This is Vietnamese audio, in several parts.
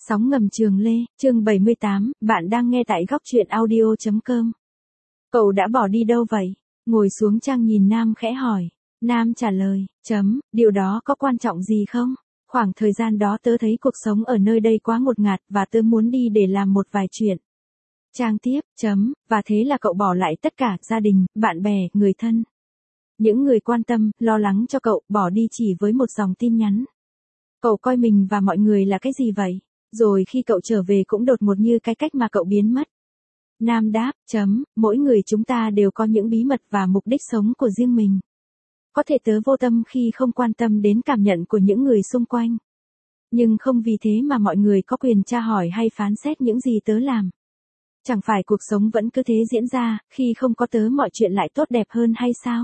Sóng ngầm Trường Lê, chương 78, bạn đang nghe tại góc truyện audio.com. Cậu đã bỏ đi đâu vậy? Ngồi xuống Trang nhìn Nam khẽ hỏi. Nam trả lời, điều đó có quan trọng gì không? Khoảng thời gian đó tớ thấy cuộc sống ở nơi đây quá ngột ngạt và tớ muốn đi để làm một vài chuyện. Trang tiếp, và thế là cậu bỏ lại tất cả, gia đình, bạn bè, người thân. Những người quan tâm, lo lắng cho cậu, bỏ đi chỉ với một dòng tin nhắn. Cậu coi mình và mọi người là cái gì vậy? Rồi khi cậu trở về cũng đột ngột như cái cách mà cậu biến mất. Nam đáp, mỗi người chúng ta đều có những bí mật và mục đích sống của riêng mình. Có thể tớ vô tâm khi không quan tâm đến cảm nhận của những người xung quanh. Nhưng không vì thế mà mọi người có quyền tra hỏi hay phán xét những gì tớ làm. Chẳng phải cuộc sống vẫn cứ thế diễn ra, khi không có tớ mọi chuyện lại tốt đẹp hơn hay sao?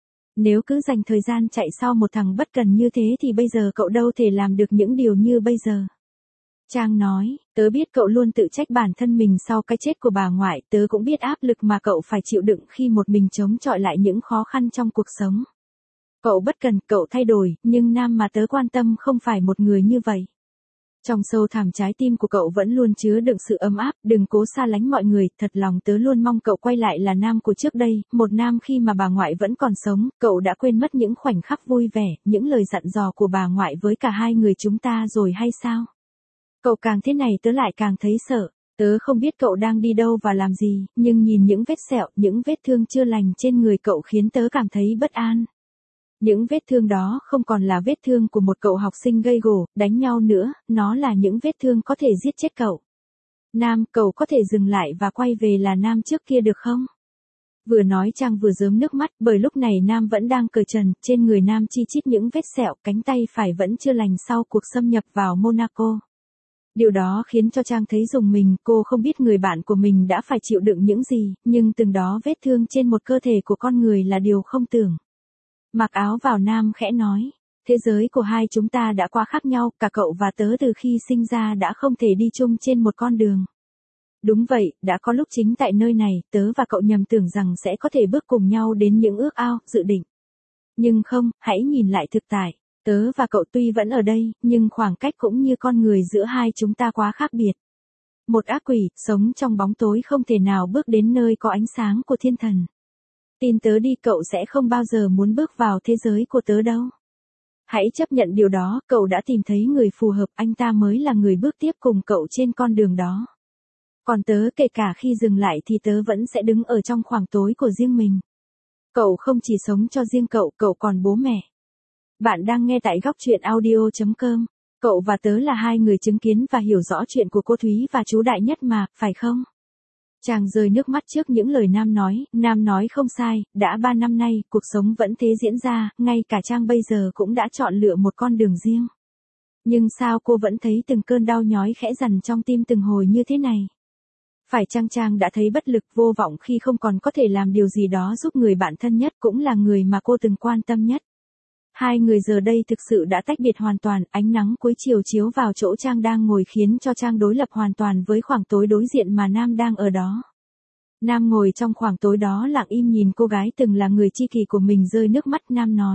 Nếu cứ dành thời gian chạy sau một thằng bất cần như thế thì bây giờ cậu đâu thể làm được những điều như bây giờ. Trang nói, tớ biết cậu luôn tự trách bản thân mình sau cái chết của bà ngoại, tớ cũng biết áp lực mà cậu phải chịu đựng khi một mình chống chọi lại những khó khăn trong cuộc sống. Cậu bất cần, cậu thay đổi, nhưng Nam mà tớ quan tâm không phải một người như vậy. Trong sâu thẳm trái tim của cậu vẫn luôn chứa đựng sự ấm áp, đừng cố xa lánh mọi người, thật lòng tớ luôn mong cậu quay lại là Nam của trước đây, một Nam khi mà bà ngoại vẫn còn sống, cậu đã quên mất những khoảnh khắc vui vẻ, những lời dặn dò của bà ngoại với cả hai người chúng ta rồi hay sao? Cậu càng thế này tớ lại càng thấy sợ, tớ không biết cậu đang đi đâu và làm gì, nhưng nhìn những vết sẹo, những vết thương chưa lành trên người cậu khiến tớ cảm thấy bất an. Những vết thương đó không còn là vết thương của một cậu học sinh gây gổ, đánh nhau nữa, nó là những vết thương có thể giết chết cậu. Nam, cậu có thể dừng lại và quay về là Nam trước kia được không? Vừa nói Trang vừa rớm nước mắt, bởi lúc này Nam vẫn đang cởi trần, trên người Nam chi chít những vết sẹo, cánh tay phải vẫn chưa lành sau cuộc xâm nhập vào Monaco. Điều đó khiến cho Trang thấy rùng mình, cô không biết người bạn của mình đã phải chịu đựng những gì, nhưng từng đó vết thương trên một cơ thể của con người là điều không tưởng. Mặc áo vào Nam khẽ nói, thế giới của hai chúng ta đã quá khác nhau, cả cậu và tớ từ khi sinh ra đã không thể đi chung trên một con đường. Đúng vậy, đã có lúc chính tại nơi này, tớ và cậu nhầm tưởng rằng sẽ có thể bước cùng nhau đến những ước ao, dự định. Nhưng không, hãy nhìn lại thực tại. Tớ và cậu tuy vẫn ở đây, nhưng khoảng cách cũng như con người giữa hai chúng ta quá khác biệt. Một ác quỷ, sống trong bóng tối không thể nào bước đến nơi có ánh sáng của thiên thần. Tin tớ đi, cậu sẽ không bao giờ muốn bước vào thế giới của tớ đâu. Hãy chấp nhận điều đó, cậu đã tìm thấy người phù hợp, anh ta mới là người bước tiếp cùng cậu trên con đường đó. Còn tớ, kể cả khi dừng lại thì tớ vẫn sẽ đứng ở trong khoảng tối của riêng mình. Cậu không chỉ sống cho riêng cậu, cậu còn bố mẹ. Bạn đang nghe tại góc truyện audio.com. Cậu và tớ là hai người chứng kiến và hiểu rõ chuyện của cô Thúy và chú Đại Nhất mà, phải không? Chàng rơi nước mắt trước những lời Nam nói không sai, đã 3 năm nay, cuộc sống vẫn thế diễn ra, ngay cả Trang bây giờ cũng đã chọn lựa một con đường riêng. Nhưng sao cô vẫn thấy từng cơn đau nhói khẽ dằn trong tim từng hồi như thế này? Phải chăng Trang đã thấy bất lực vô vọng khi không còn có thể làm điều gì đó giúp người bạn thân nhất cũng là người mà cô từng quan tâm nhất? Hai người giờ đây thực sự đã tách biệt hoàn toàn, ánh nắng cuối chiều chiếu vào chỗ Trang đang ngồi khiến cho Trang đối lập hoàn toàn với khoảng tối đối diện mà Nam đang ở đó. Nam ngồi trong khoảng tối đó lặng im nhìn cô gái từng là người tri kỷ của mình rơi nước mắt. Nam nói.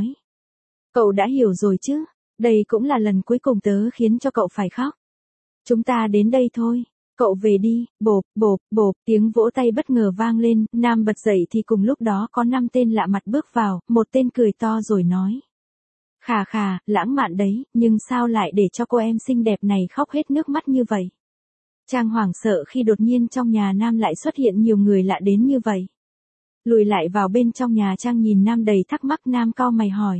Cậu đã hiểu rồi chứ, đây cũng là lần cuối cùng tớ khiến cho cậu phải khóc. Chúng ta đến đây thôi. Cậu về đi, bộp, bộp, bộp, tiếng vỗ tay bất ngờ vang lên, Nam bật dậy thì cùng lúc đó có 5 tên lạ mặt bước vào, một tên cười to rồi nói. Khà khà, lãng mạn đấy, nhưng sao lại để cho cô em xinh đẹp này khóc hết nước mắt như vậy? Trang hoảng sợ khi đột nhiên trong nhà Nam lại xuất hiện nhiều người lạ đến như vậy. Lùi lại vào bên trong nhà Trang nhìn Nam đầy thắc mắc. Nam cau mày hỏi.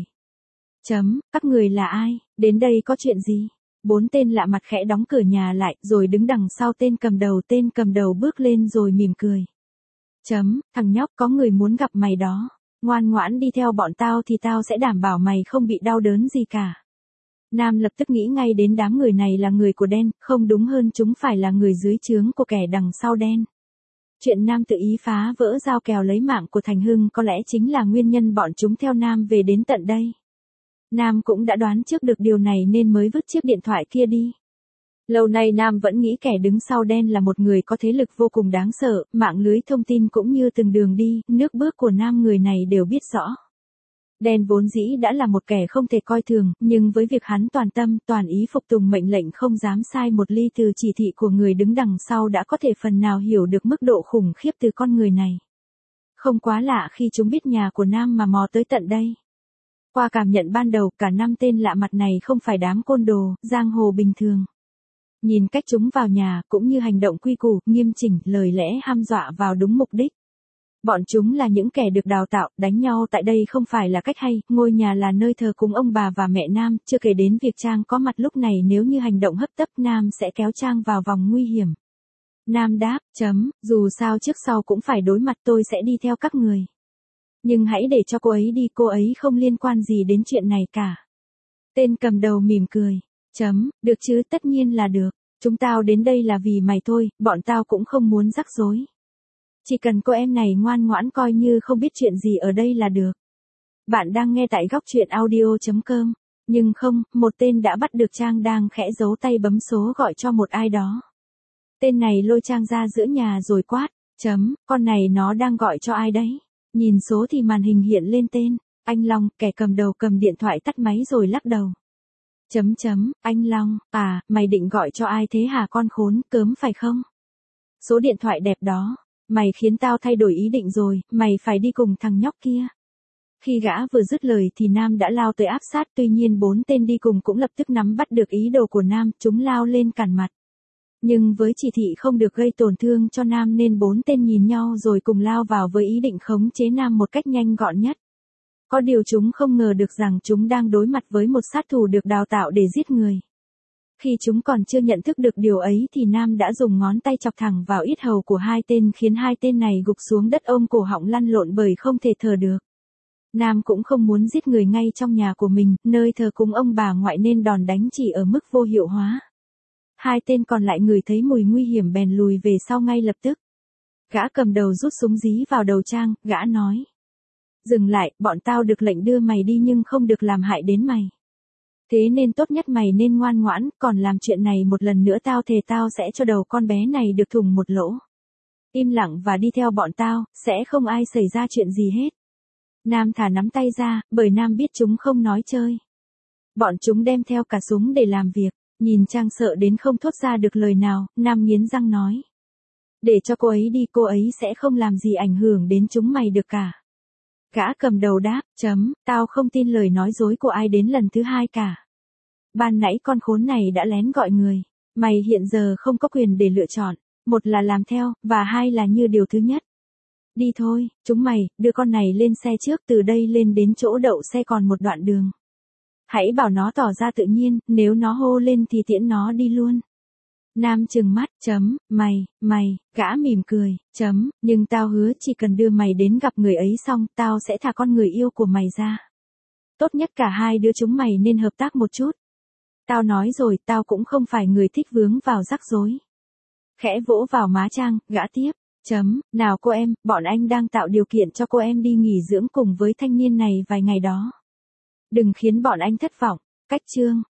Các người là ai, đến đây có chuyện gì? 4 tên lạ mặt khẽ đóng cửa nhà lại, rồi đứng đằng sau tên cầm đầu bước lên rồi mỉm cười. Thằng nhóc, có người muốn gặp mày đó. Ngoan ngoãn đi theo bọn tao thì tao sẽ đảm bảo mày không bị đau đớn gì cả. Nam lập tức nghĩ ngay đến đám người này là người của đen, không đúng hơn chúng phải là người dưới trướng của kẻ đằng sau đen. Chuyện Nam tự ý phá vỡ giao kèo lấy mạng của Thành Hưng có lẽ chính là nguyên nhân bọn chúng theo Nam về đến tận đây. Nam cũng đã đoán trước được điều này nên mới vứt chiếc điện thoại kia đi. Lâu nay Nam vẫn nghĩ kẻ đứng sau đen là một người có thế lực vô cùng đáng sợ, mạng lưới thông tin cũng như từng đường đi, nước bước của Nam người này đều biết rõ. Đen vốn dĩ đã là một kẻ không thể coi thường, nhưng với việc hắn toàn tâm, toàn ý phục tùng mệnh lệnh không dám sai một ly từ chỉ thị của người đứng đằng sau đã có thể phần nào hiểu được mức độ khủng khiếp từ con người này. Không quá lạ khi chúng biết nhà của Nam mà mò tới tận đây. Qua cảm nhận ban đầu, cả 5 tên lạ mặt này không phải đám côn đồ, giang hồ bình thường. Nhìn cách chúng vào nhà, cũng như hành động quy củ, nghiêm chỉnh, lời lẽ hăm dọa vào đúng mục đích. Bọn chúng là những kẻ được đào tạo, đánh nhau tại đây không phải là cách hay, ngôi nhà là nơi thờ cúng ông bà và mẹ Nam, chưa kể đến việc Trang có mặt lúc này nếu như hành động hấp tấp Nam sẽ kéo Trang vào vòng nguy hiểm. Nam đáp, dù sao trước sau cũng phải đối mặt tôi sẽ đi theo các người. Nhưng hãy để cho cô ấy đi, cô ấy không liên quan gì đến chuyện này cả. Tên cầm đầu mỉm cười, được chứ, tất nhiên là được, chúng tao đến đây là vì mày thôi, bọn tao cũng không muốn rắc rối. Chỉ cần cô em này ngoan ngoãn coi như không biết chuyện gì ở đây là được. Bạn đang nghe tại góc truyện audio.com. Nhưng không, một tên đã bắt được Trang đang khẽ giấu tay bấm số gọi cho một ai đó. Tên này lôi Trang ra giữa nhà rồi quát, con này nó đang gọi cho ai đấy? Nhìn số thì màn hình hiện lên tên, anh Long, kẻ cầm đầu cầm điện thoại tắt máy rồi lắc đầu. Anh Long, à, mày định gọi cho ai thế hả con khốn, cớm phải không? Số điện thoại đẹp đó. Mày khiến tao thay đổi ý định rồi, mày phải đi cùng thằng nhóc kia. Khi gã vừa dứt lời thì Nam đã lao tới áp sát, tuy nhiên 4 tên đi cùng cũng lập tức nắm bắt được ý đồ của Nam, chúng lao lên cản mặt. Nhưng với chỉ thị không được gây tổn thương cho Nam nên 4 tên nhìn nhau rồi cùng lao vào với ý định khống chế Nam một cách nhanh gọn nhất. Có điều chúng không ngờ được rằng chúng đang đối mặt với một sát thủ được đào tạo để giết người. Khi chúng còn chưa nhận thức được điều ấy thì Nam đã dùng ngón tay chọc thẳng vào yết hầu của 2 tên khiến 2 tên này gục xuống đất ôm cổ họng lăn lộn bởi không thể thở được. Nam cũng không muốn giết người ngay trong nhà của mình, nơi thờ cúng ông bà ngoại nên đòn đánh chỉ ở mức vô hiệu hóa. 2 tên còn lại ngửi thấy mùi nguy hiểm bèn lùi về sau ngay lập tức. Gã cầm đầu rút súng dí vào đầu Trang, gã nói. Dừng lại, bọn tao được lệnh đưa mày đi nhưng không được làm hại đến mày. Thế nên tốt nhất mày nên ngoan ngoãn, còn làm chuyện này một lần nữa tao thề tao sẽ cho đầu con bé này được thủng một lỗ. Im lặng và đi theo bọn tao, sẽ không ai xảy ra chuyện gì hết. Nam thả nắm tay ra, bởi Nam biết chúng không nói chơi. Bọn chúng đem theo cả súng để làm việc, nhìn Trang sợ đến không thốt ra được lời nào, Nam nghiến răng nói. Để cho cô ấy đi, cô ấy sẽ không làm gì ảnh hưởng đến chúng mày được cả. Gã cầm đầu đáp, tao không tin lời nói dối của ai đến lần thứ 2 cả. Ban nãy con khốn này đã lén gọi người, mày hiện giờ không có quyền để lựa chọn, một là làm theo, và 2 là như điều thứ nhất. Đi thôi, chúng mày, đưa con này lên xe trước, từ đây lên đến chỗ đậu xe còn một đoạn đường. Hãy bảo nó tỏ ra tự nhiên, nếu nó hô lên thì tiễn nó đi luôn. Nam trừng mắt, mày, gã mỉm cười, nhưng tao hứa chỉ cần đưa mày đến gặp người ấy xong, tao sẽ thả con người yêu của mày ra. Tốt nhất cả 2 đứa chúng mày nên hợp tác một chút. Tao nói rồi, tao cũng không phải người thích vướng vào rắc rối. Khẽ vỗ vào má Trang, gã tiếp, nào cô em, bọn anh đang tạo điều kiện cho cô em đi nghỉ dưỡng cùng với thanh niên này vài ngày đó. Đừng khiến bọn anh thất vọng, cách chương.